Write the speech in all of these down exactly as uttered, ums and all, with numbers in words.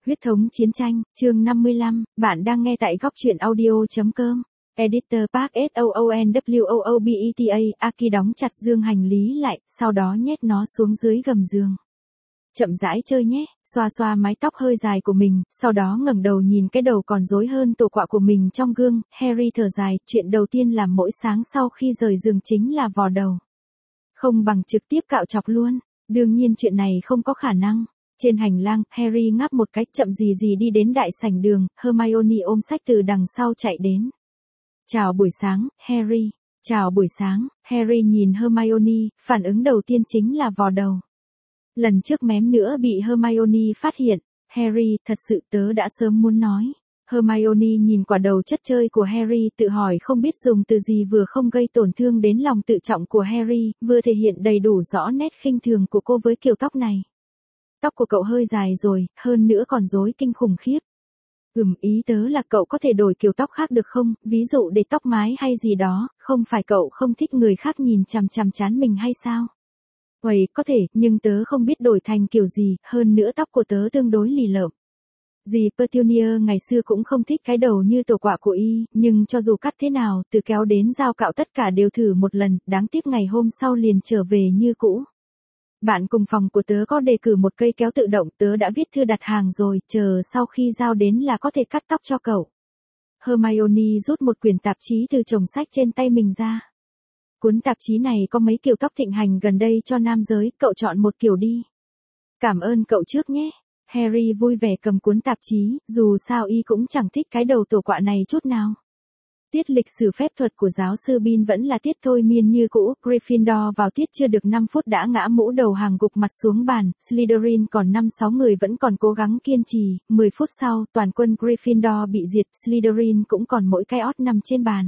Huyết thống chiến tranh, chương năm mươi lăm, bạn đang nghe tại góc truyện audio.com. Editor Park S O O N W O O B E T A, Aki đóng chặt dương hành lý lại, sau đó nhét nó xuống dưới gầm giường. Chậm rãi chơi nhé, xoa xoa mái tóc hơi dài của mình, sau đó ngẩng đầu nhìn cái đầu còn rối hơn tổ quạ của mình trong gương, Harry thở dài, chuyện đầu tiên làm mỗi sáng sau khi rời giường chính là vò đầu. Không bằng trực tiếp cạo chọc luôn, đương nhiên chuyện này không có khả năng. Trên hành lang, Harry ngáp một cái, chậm gì gì đi đến đại sảnh đường, Hermione ôm sách từ đằng sau chạy đến. Chào buổi sáng, Harry. Chào buổi sáng, Harry nhìn Hermione, phản ứng đầu tiên chính là vò đầu. Lần trước mém nữa bị Hermione phát hiện, Harry, thật sự tớ đã sớm muốn nói. Hermione nhìn quả đầu chất chơi của Harry tự hỏi không biết dùng từ gì vừa không gây tổn thương đến lòng tự trọng của Harry, vừa thể hiện đầy đủ rõ nét khinh thường của cô với kiểu tóc này. Tóc của cậu hơi dài rồi, hơn nữa còn rối kinh khủng khiếp. Ừm, ý tớ là cậu có thể đổi kiểu tóc khác được không, ví dụ để tóc mái hay gì đó, không phải cậu không thích người khác nhìn chằm chằm trán mình hay sao? Vậy, có thể, nhưng tớ không biết đổi thành kiểu gì, hơn nữa tóc của tớ tương đối lì lợm. Dì Petunia ngày xưa cũng không thích cái đầu như tổ quạ của y, nhưng cho dù cắt thế nào, từ kéo đến dao cạo tất cả đều thử một lần, đáng tiếc ngày hôm sau liền trở về như cũ. Bạn cùng phòng của tớ có đề cử một cây kéo tự động, tớ đã viết thư đặt hàng rồi, chờ sau khi giao đến là có thể cắt tóc cho cậu. Hermione rút một quyển tạp chí từ chồng sách trên tay mình ra. Cuốn tạp chí này có mấy kiểu tóc thịnh hành gần đây cho nam giới, cậu chọn một kiểu đi. Cảm ơn cậu trước nhé. Harry vui vẻ cầm cuốn tạp chí, dù sao y cũng chẳng thích cái đầu tổ quạ này chút nào. Tiết lịch sử phép thuật của giáo sư Bean vẫn là tiết thôi miên như cũ, Gryffindor vào tiết chưa được năm phút đã ngã mũ đầu hàng gục mặt xuống bàn, Slytherin còn năm sáu người vẫn còn cố gắng kiên trì, mười phút sau, toàn quân Gryffindor bị diệt, Slytherin cũng còn mỗi cái ót nằm trên bàn.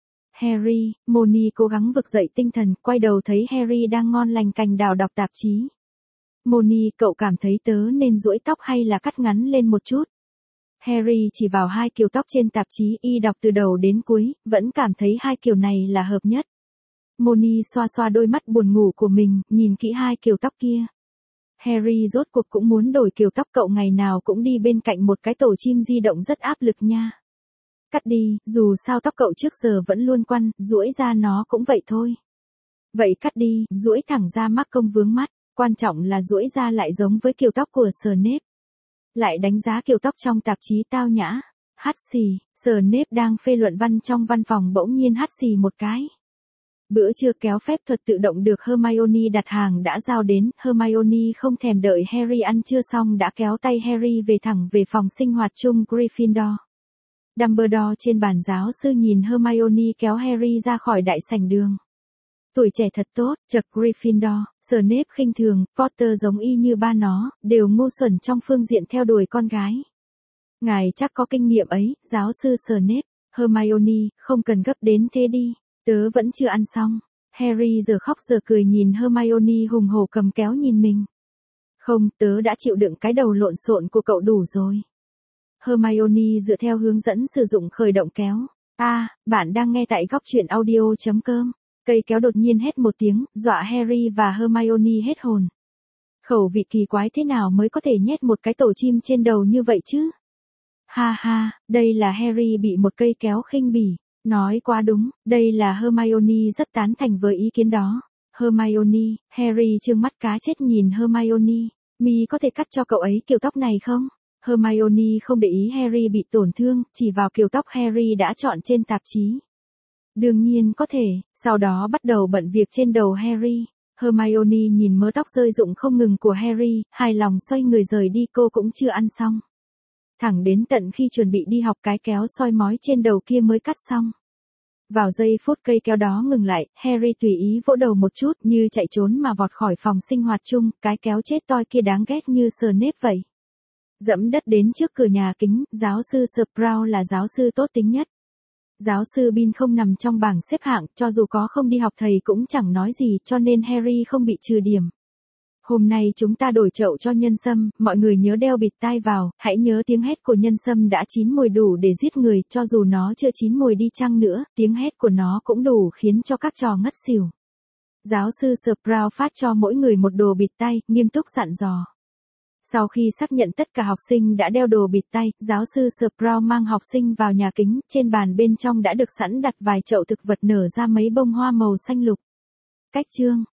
Harry, Molly cố gắng vực dậy tinh thần, quay đầu thấy Harry đang ngon lành cành đào đọc tạp chí. Molly, cậu cảm thấy tớ nên duỗi tóc hay là cắt ngắn lên một chút? Harry chỉ vào hai kiểu tóc trên tạp chí y đọc từ đầu đến cuối, vẫn cảm thấy hai kiểu này là hợp nhất. Molly xoa xoa đôi mắt buồn ngủ của mình, nhìn kỹ hai kiểu tóc kia. Harry rốt cuộc cũng muốn đổi kiểu tóc, cậu ngày nào cũng đi bên cạnh một cái tổ chim di động rất áp lực nha. Cắt đi, dù sao tóc cậu trước giờ vẫn luôn quăn, duỗi ra nó cũng vậy thôi. Vậy cắt đi, duỗi thẳng ra mắc công vướng mắt, quan trọng là duỗi ra lại giống với kiểu tóc của Snape. Lại đánh giá kiểu tóc trong tạp chí tao nhã. Hắt xì, Snape đang phê luận văn trong văn phòng bỗng nhiên hắt xì một cái. Bữa trưa kéo phép thuật tự động được Hermione đặt hàng đã giao đến, Hermione không thèm đợi Harry ăn trưa xong đã kéo tay Harry về thẳng về phòng sinh hoạt chung Gryffindor. Dumbledore trên bàn giáo sư nhìn Hermione kéo Harry ra khỏi đại sảnh đường. Tuổi trẻ thật tốt, chật Gryffindor, Snape khinh thường, Potter giống y như ba nó, đều ngu xuẩn trong phương diện theo đuổi con gái. Ngài chắc có kinh nghiệm ấy, giáo sư Snape. Hermione, không cần gấp đến thế đi, tớ vẫn chưa ăn xong. Harry giờ khóc giờ cười nhìn Hermione hùng hổ cầm kéo nhìn mình. Không, tớ đã chịu đựng cái đầu lộn xộn của cậu đủ rồi. Hermione dựa theo hướng dẫn sử dụng khởi động kéo. A, à, bạn đang nghe tại góc truyện audio.com. Cây kéo đột nhiên hét một tiếng, dọa Harry và Hermione hết hồn. Khẩu vị kỳ quái thế nào mới có thể nhét một cái tổ chim trên đầu như vậy chứ? Ha ha, đây là Harry bị một cây kéo khinh bỉ. Nói quá đúng, đây là Hermione rất tán thành với ý kiến đó. Hermione, Harry trừng mắt cá chết nhìn Hermione. Mi có thể cắt cho cậu ấy kiểu tóc này không? Hermione không để ý Harry bị tổn thương, chỉ vào kiểu tóc Harry đã chọn trên tạp chí. Đương nhiên có thể, sau đó bắt đầu bận việc trên đầu Harry. Hermione nhìn mớ tóc rơi rụng không ngừng của Harry, hài lòng xoay người rời đi, cô cũng chưa ăn xong. Thẳng đến tận khi chuẩn bị đi học cái kéo soi mói trên đầu kia mới cắt xong. Vào giây phút cây kéo đó ngừng lại, Harry tùy ý vỗ đầu một chút như chạy trốn mà vọt khỏi phòng sinh hoạt chung, cái kéo chết toi kia đáng ghét như Snape vậy. Dẫm đất đến trước cửa nhà kính, giáo sư Sprout là giáo sư tốt tính nhất. Giáo sư Bean không nằm trong bảng xếp hạng, cho dù có không đi học thầy cũng chẳng nói gì, cho nên Harry không bị trừ điểm. Hôm nay chúng ta đổi chậu cho nhân sâm, mọi người nhớ đeo bịt tai vào, hãy nhớ tiếng hét của nhân sâm đã chín mùi đủ để giết người, cho dù nó chưa chín mùi đi chăng nữa, tiếng hét của nó cũng đủ khiến cho các trò ngất xỉu. Giáo sư Sprout phát cho mỗi người một đồ bịt tai, nghiêm túc dặn dò. Sau khi xác nhận tất cả học sinh đã đeo đồ bịt tay, giáo sư Sproul mang học sinh vào nhà kính, trên bàn bên trong đã được sẵn đặt vài chậu thực vật nở ra mấy bông hoa màu xanh lục. Cách chương